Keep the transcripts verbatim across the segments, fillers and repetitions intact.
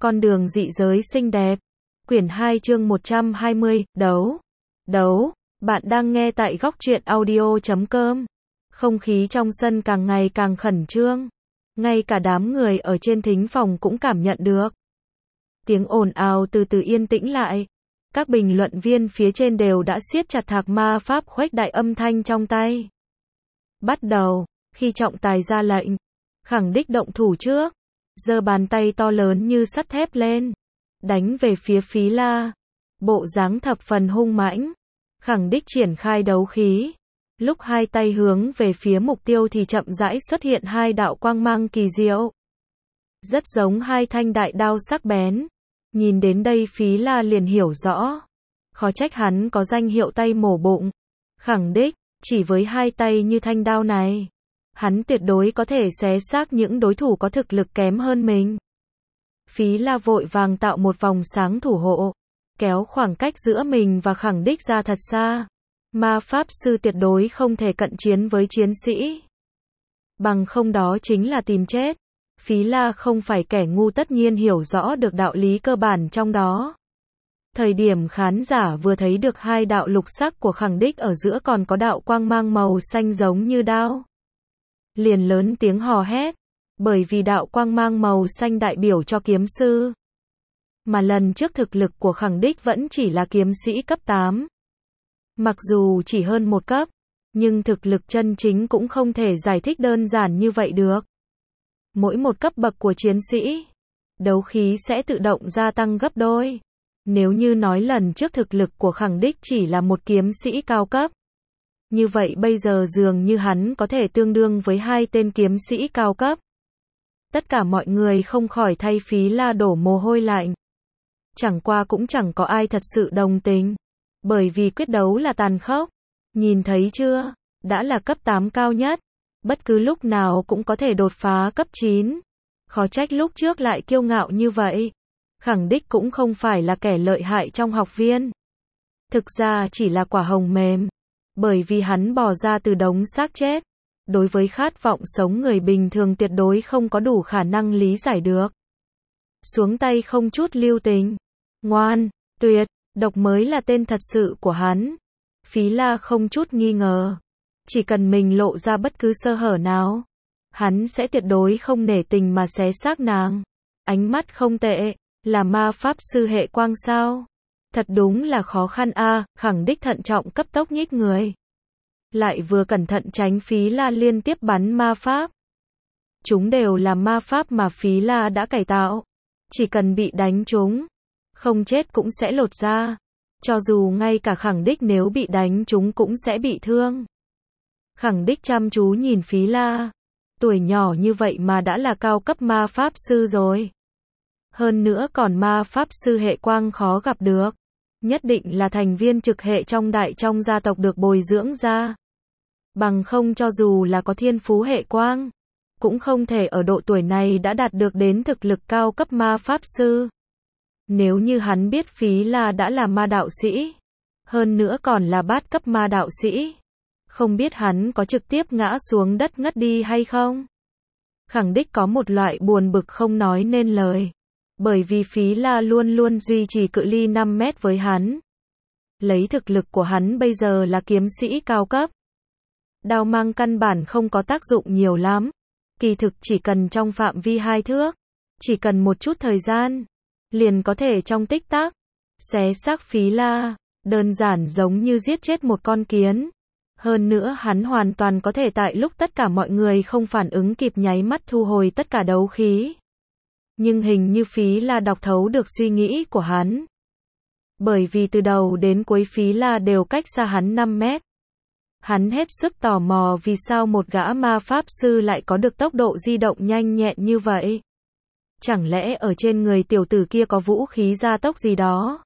Con đường dị giới xinh đẹp. Quyển hai chương một trăm hai mươi, đấu. Đấu. Bạn đang nghe tại góc truyện audio chấm com. Không khí trong sân càng ngày càng khẩn trương. Ngay cả đám người ở trên thính phòng cũng cảm nhận được. Tiếng ồn ào từ từ yên tĩnh lại. Các bình luận viên phía trên đều đã siết chặt thạc ma pháp khuếch đại âm thanh trong tay. Bắt đầu, khi trọng tài ra lệnh, khẳng đích động thủ trước, giơ bàn tay to lớn như sắt thép lên, đánh về phía Phí La. Bộ dáng thập phần hung mãnh, khẳng đích triển khai đấu khí. Lúc hai tay hướng về phía mục tiêu thì chậm rãi xuất hiện hai đạo quang mang kỳ diệu. Rất giống hai thanh đại đao sắc bén. Nhìn đến đây Phí La liền hiểu rõ. Khó trách hắn có danh hiệu tay mổ bụng. Khẳng đích, chỉ với hai tay như thanh đao này, hắn tuyệt đối có thể xé xác những đối thủ có thực lực kém hơn mình. Phí La vội vàng tạo một vòng sáng thủ hộ, kéo khoảng cách giữa mình và khẳng đích ra thật xa. Ma pháp sư tuyệt đối không thể cận chiến với chiến sĩ. Bằng không đó chính là tìm chết. Phí La không phải kẻ ngu, tất nhiên hiểu rõ được đạo lý cơ bản trong đó. Thời điểm khán giả vừa thấy được hai đạo lục sắc của khẳng đích ở giữa còn có đạo quang mang màu xanh giống như đao, liền lớn tiếng hò hét, bởi vì đạo quang mang màu xanh đại biểu cho kiếm sư. Mà lần trước thực lực của khẳng đích vẫn chỉ là kiếm sĩ cấp tám. Mặc dù chỉ hơn một cấp, nhưng thực lực chân chính cũng không thể giải thích đơn giản như vậy được. Mỗi một cấp bậc của chiến sĩ, đấu khí sẽ tự động gia tăng gấp đôi. Nếu như nói lần trước thực lực của khẳng đích chỉ là một kiếm sĩ cao cấp, như vậy bây giờ dường như hắn có thể tương đương với hai tên kiếm sĩ cao cấp. Tất cả mọi người không khỏi thay Phí La đổ mồ hôi lạnh. Chẳng qua cũng chẳng có ai thật sự đồng tình, bởi vì quyết đấu là tàn khốc. Nhìn thấy chưa, đã là cấp tám cao nhất, bất cứ lúc nào cũng có thể đột phá cấp chín. Khó trách lúc trước lại kiêu ngạo như vậy. Khẳng đích cũng không phải là kẻ lợi hại trong học viên. Thực ra chỉ là quả hồng mềm. Bởi vì hắn bò ra từ đống xác chết. Đối với khát vọng sống người bình thường tuyệt đối không có đủ khả năng lý giải được. Xuống tay không chút lưu tình. Ngoan, tuyệt, độc mới là tên thật sự của hắn. Phí La không chút nghi ngờ. Chỉ cần mình lộ ra bất cứ sơ hở nào, hắn sẽ tuyệt đối không nể tình mà xé xác nàng. Ánh mắt không tệ. Là ma pháp sư hệ quang sao? Thật đúng là khó khăn a. À, khẳng đích thận trọng cấp tốc nhích người. Lại vừa cẩn thận tránh Phí La liên tiếp bắn ma pháp. Chúng đều là ma pháp mà Phí La đã cải tạo. Chỉ cần bị đánh chúng, không chết cũng sẽ lột ra. Cho dù ngay cả khẳng đích nếu bị đánh chúng cũng sẽ bị thương. Khẳng đích chăm chú nhìn Phí La. Tuổi nhỏ như vậy mà đã là cao cấp ma pháp sư rồi. Hơn nữa còn ma pháp sư hệ quang khó gặp được. Nhất định là thành viên trực hệ trong đại trong gia tộc được bồi dưỡng ra. Bằng không cho dù là có thiên phú hệ quang, cũng không thể ở độ tuổi này đã đạt được đến thực lực cao cấp ma pháp sư. Nếu như hắn biết Phí La đã là ma đạo sĩ, hơn nữa còn là bát cấp ma đạo sĩ, không biết hắn có trực tiếp ngã xuống đất ngất đi hay không. Khẳng đích có một loại buồn bực không nói nên lời. Bởi vì Phí La luôn luôn duy trì cự ly năm mét với hắn. Lấy thực lực của hắn bây giờ là kiếm sĩ cao cấp. Đao mang căn bản không có tác dụng nhiều lắm. Kỳ thực chỉ cần trong phạm vi hai thước, chỉ cần một chút thời gian, liền có thể trong tích tắc xé xác Phí La, đơn giản giống như giết chết một con kiến. Hơn nữa hắn hoàn toàn có thể tại lúc tất cả mọi người không phản ứng kịp nháy mắt thu hồi tất cả đấu khí. Nhưng hình như Phí La đọc thấu được suy nghĩ của hắn. Bởi vì từ đầu đến cuối Phí La đều cách xa hắn năm mét. Hắn hết sức tò mò vì sao một gã ma pháp sư lại có được tốc độ di động nhanh nhẹn như vậy. Chẳng lẽ ở trên người tiểu tử kia có vũ khí gia tốc gì đó?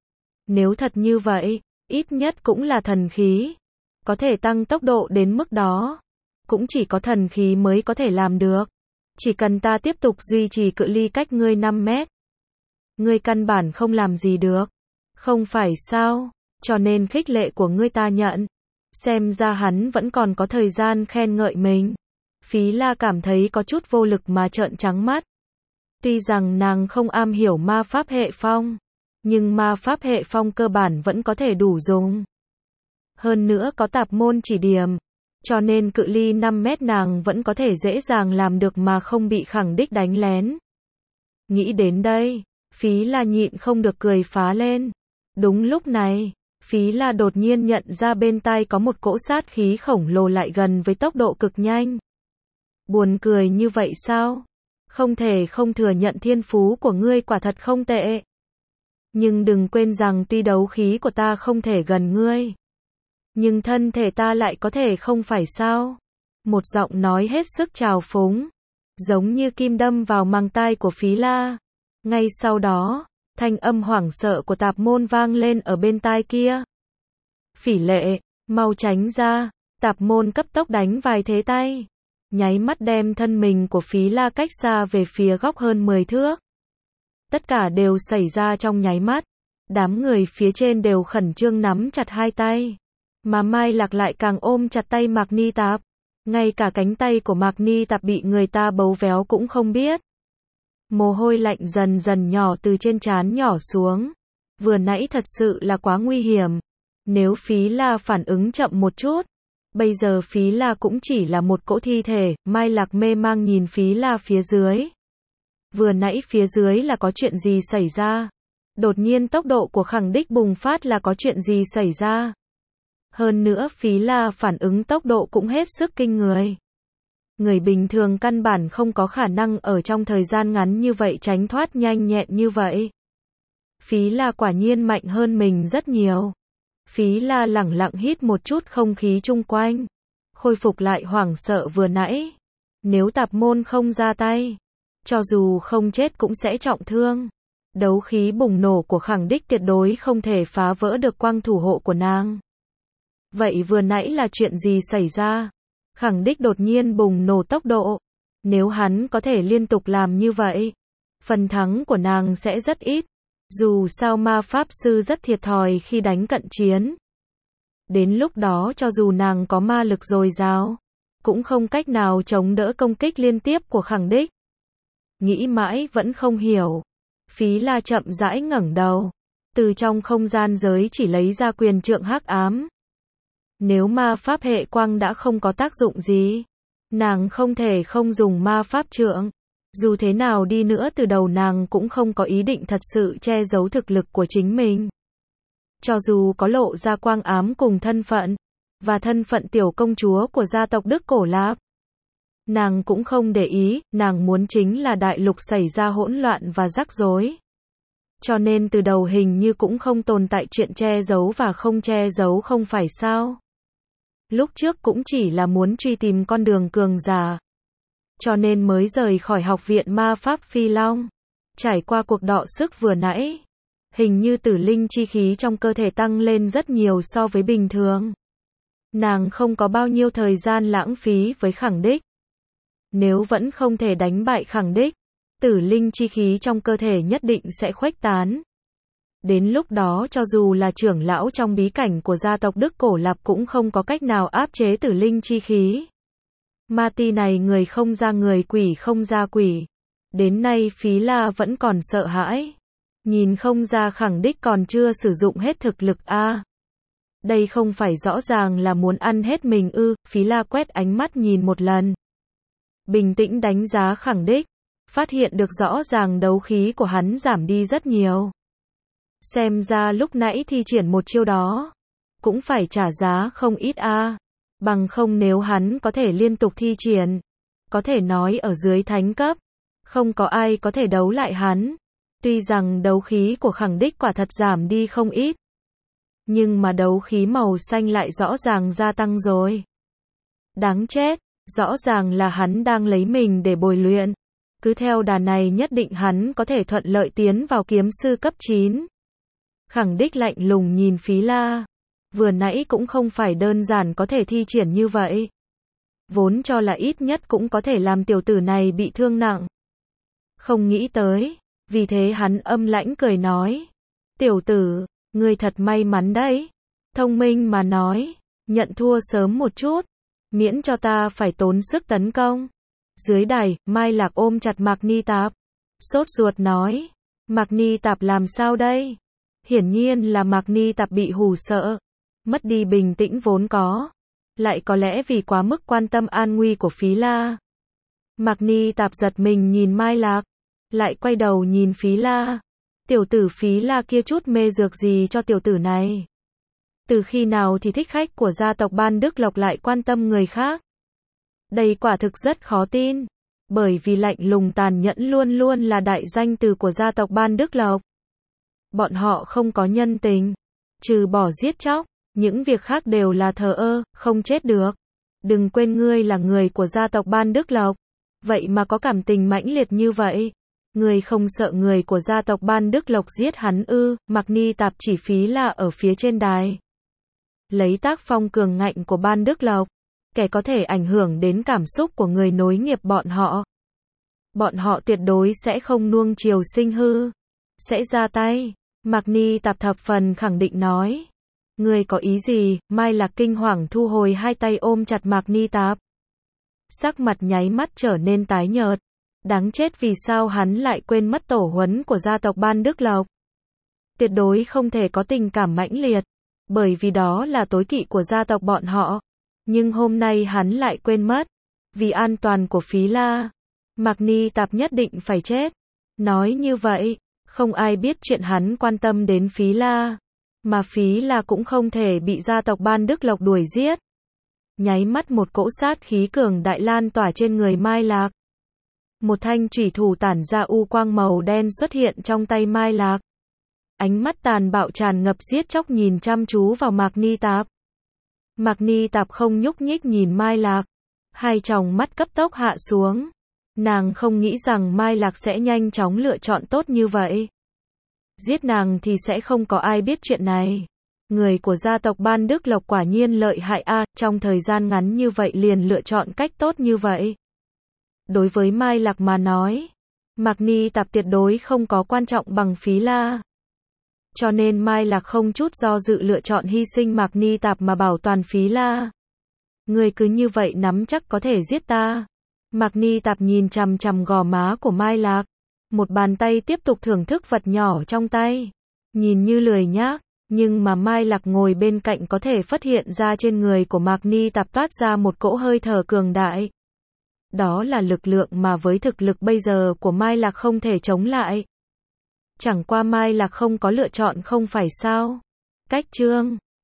Nếu thật như vậy, ít nhất cũng là thần khí. Có thể tăng tốc độ đến mức đó, cũng chỉ có thần khí mới có thể làm được. Chỉ cần ta tiếp tục duy trì cự ly cách ngươi năm mét, ngươi căn bản không làm gì được. Không phải sao? Cho nên khích lệ của ngươi ta nhận. Xem ra hắn vẫn còn có thời gian khen ngợi mình. Phí La cảm thấy có chút vô lực mà trợn trắng mắt. Tuy rằng nàng không am hiểu ma pháp hệ phong, nhưng ma pháp hệ phong cơ bản vẫn có thể đủ dùng. Hơn nữa có tạp môn chỉ điểm, cho nên cự ly năm mét nàng vẫn có thể dễ dàng làm được mà không bị khẳng đích đánh lén. Nghĩ đến đây, Phí La nhịn không được cười phá lên. Đúng lúc này, Phí La đột nhiên nhận ra bên tai có một cỗ sát khí khổng lồ lại gần với tốc độ cực nhanh. Buồn cười như vậy sao? Không thể không thừa nhận thiên phú của ngươi quả thật không tệ. Nhưng đừng quên rằng tuy đấu khí của ta không thể gần ngươi, nhưng thân thể ta lại có thể không phải sao? Một giọng nói hết sức trào phúng, giống như kim đâm vào màng tai của Phí La. Ngay sau đó, thanh âm hoảng sợ của tạp môn vang lên ở bên tai kia. Phỉ Lệ, mau tránh ra, tạp môn cấp tốc đánh vài thế tay, nháy mắt đem thân mình của Phí La cách xa về phía góc hơn mười thước. Tất cả đều xảy ra trong nháy mắt, đám người phía trên đều khẩn trương nắm chặt hai tay, mà Mai Lạc lại càng ôm chặt tay Mạc Ni Tạp, ngay cả cánh tay của Mạc Ni Tạp bị người ta bấu véo cũng không biết. Mồ hôi lạnh dần dần nhỏ từ trên trán nhỏ xuống, vừa nãy thật sự là quá nguy hiểm, nếu Phí La phản ứng chậm một chút, bây giờ Phí La cũng chỉ là một cỗ thi thể. Mai Lạc mê mang nhìn Phí La phía dưới. Vừa nãy phía dưới là có chuyện gì xảy ra? Đột nhiên tốc độ của khẳng đích bùng phát là có chuyện gì xảy ra? Hơn nữa Phí La phản ứng tốc độ cũng hết sức kinh người. Người bình thường căn bản không có khả năng ở trong thời gian ngắn như vậy tránh thoát nhanh nhẹn như vậy. Phí La quả nhiên mạnh hơn mình rất nhiều. Phí La lẳng lặng hít một chút không khí chung quanh, khôi phục lại hoảng sợ vừa nãy. Nếu tạp môn không ra tay, cho dù không chết cũng sẽ trọng thương. Đấu khí bùng nổ của khẳng đích tuyệt đối không thể phá vỡ được quang thủ hộ của nàng. Vậy vừa nãy là chuyện gì xảy ra? Khẳng đích đột nhiên bùng nổ tốc độ. Nếu hắn có thể liên tục làm như vậy, phần thắng của nàng sẽ rất ít. Dù sao ma pháp sư rất thiệt thòi khi đánh cận chiến. Đến lúc đó cho dù nàng có ma lực dồi dào, cũng không cách nào chống đỡ công kích liên tiếp của khẳng đích. Nghĩ mãi vẫn không hiểu. Phí La chậm rãi ngẩng đầu, từ trong không gian giới chỉ lấy ra quyền trượng hắc ám. Nếu ma pháp hệ quang đã không có tác dụng gì, nàng không thể không dùng ma pháp trượng. Dù thế nào đi nữa từ đầu nàng cũng không có ý định thật sự che giấu thực lực của chính mình. Cho dù có lộ ra quang ám cùng thân phận, và thân phận tiểu công chúa của gia tộc Đức Cổ Lạp, nàng cũng không để ý, nàng muốn chính là đại lục xảy ra hỗn loạn và rắc rối. Cho nên từ đầu hình như cũng không tồn tại chuyện che giấu và không che giấu không phải sao. Lúc trước cũng chỉ là muốn truy tìm con đường cường giả. Cho nên mới rời khỏi học viện ma pháp Phi Long. Trải qua cuộc đọ sức vừa nãy, hình như tử linh chi khí trong cơ thể tăng lên rất nhiều so với bình thường. Nàng không có bao nhiêu thời gian lãng phí với khẳng đích. Nếu vẫn không thể đánh bại khẳng đích, tử linh chi khí trong cơ thể nhất định sẽ khuếch tán. Đến lúc đó cho dù là trưởng lão trong bí cảnh của gia tộc Đức Cổ Lạp cũng không có cách nào áp chế tử linh chi khí. Ma ti này người không ra người, quỷ không ra quỷ. Đến nay Phí La vẫn còn sợ hãi. Nhìn không ra khẳng đích còn chưa sử dụng hết thực lực a. À, đây không phải rõ ràng là muốn ăn hết mình ư? Phí La quét ánh mắt nhìn một lần, bình tĩnh đánh giá khẳng đích, phát hiện được rõ ràng đấu khí của hắn giảm đi rất nhiều. Xem ra lúc nãy thi triển một chiêu đó, cũng phải trả giá không ít a. À. Bằng không nếu hắn có thể liên tục thi triển, có thể nói ở dưới thánh cấp, không có ai có thể đấu lại hắn. Tuy rằng đấu khí của khẳng đích quả thật giảm đi không ít, nhưng mà đấu khí màu xanh lại rõ ràng gia tăng rồi. Đáng chết, rõ ràng là hắn đang lấy mình để bồi luyện. Cứ theo đà này nhất định hắn có thể thuận lợi tiến vào kiếm sư cấp chín. Khẳng đích lạnh lùng nhìn Phí La. Vừa nãy cũng không phải đơn giản có thể thi triển như vậy. Vốn cho là ít nhất cũng có thể làm tiểu tử này bị thương nặng. Không nghĩ tới, vì thế hắn âm lãnh cười nói. Tiểu tử, ngươi thật may mắn đấy. Thông minh mà nói, nhận thua sớm một chút, miễn cho ta phải tốn sức tấn công. Dưới đài, Mai Lạc ôm chặt Mạc Ni Tạp, sốt ruột nói. Mạc Ni Tạp làm sao đây? Hiển nhiên là Mạc Ni Tạp bị hù sợ, mất đi bình tĩnh vốn có. Lại có lẽ vì quá mức quan tâm an nguy của Phí La. Mạc Ni Tạp giật mình nhìn Mai Lạc, lại quay đầu nhìn Phí La. Tiểu tử Phí La kia chút mê dược gì cho tiểu tử này? Từ khi nào thì thích khách của gia tộc Ban Đức Lộc lại quan tâm người khác? Đây quả thực rất khó tin, bởi vì lạnh lùng tàn nhẫn luôn luôn là đại danh từ của gia tộc Ban Đức Lộc. Bọn họ không có nhân tình, trừ bỏ giết chóc, những việc khác đều là thờ ơ, không chết được. Đừng quên ngươi là người của gia tộc Ban Đức Lộc, vậy mà có cảm tình mãnh liệt như vậy. Ngươi không sợ người của gia tộc Ban Đức Lộc giết hắn ư? Mạc Ni Tạp chỉ Phí La ở phía trên đài. Lấy tác phong cường ngạnh của Ban Đức Lộc, kẻ có thể ảnh hưởng đến cảm xúc của người nối nghiệp bọn họ. Bọn họ tuyệt đối sẽ không nuông chiều sinh hư, sẽ ra tay. Mạc Ni Tạp thập phần khẳng định nói. Ngươi có ý gì? Mai Lạc kinh hoàng thu hồi hai tay ôm chặt Mạc Ni Tạp. Sắc mặt nháy mắt trở nên tái nhợt. Đáng chết, vì sao hắn lại quên mất tổ huấn của gia tộc Ban Đức Lộc? Tuyệt đối không thể có tình cảm mãnh liệt, bởi vì đó là tối kỵ của gia tộc bọn họ. Nhưng hôm nay hắn lại quên mất. Vì an toàn của Phí La, Mạc Ni Tạp nhất định phải chết. Nói như vậy, không ai biết chuyện hắn quan tâm đến Phí La. Mà Phí La cũng không thể bị gia tộc Ban Đức Lộc đuổi giết. Nháy mắt một cỗ sát khí cường đại lan tỏa trên người Mai Lạc. Một thanh chủy thủ tản ra u quang màu đen xuất hiện trong tay Mai Lạc. Ánh mắt tàn bạo tràn ngập giết chóc nhìn chăm chú vào Mạc Ni Tạp. Mạc Ni Tạp không nhúc nhích nhìn Mai Lạc. Hai tròng mắt cấp tốc hạ xuống. Nàng không nghĩ rằng Mai Lạc sẽ nhanh chóng lựa chọn tốt như vậy. Giết nàng thì sẽ không có ai biết chuyện này. Người của gia tộc Ban Đức Lộc quả nhiên lợi hại a, à, trong thời gian ngắn như vậy liền lựa chọn cách tốt như vậy. Đối với Mai Lạc mà nói, Mạc Ni Tạp tuyệt đối không có quan trọng bằng Phí La. Cho nên Mai Lạc không chút do dự lựa chọn hy sinh Mạc Ni Tạp mà bảo toàn Phí La. Người cứ như vậy nắm chắc có thể giết ta. Mạc Ni Tạp nhìn chằm chằm gò má của Mai Lạc. Một bàn tay tiếp tục thưởng thức vật nhỏ trong tay. Nhìn như lười nhác, nhưng mà Mai Lạc ngồi bên cạnh có thể phát hiện ra trên người của Mạc Ni Tạp toát ra một cỗ hơi thở cường đại. Đó là lực lượng mà với thực lực bây giờ của Mai Lạc không thể chống lại. Chẳng qua Mai Lạc không có lựa chọn không phải sao? Cách chương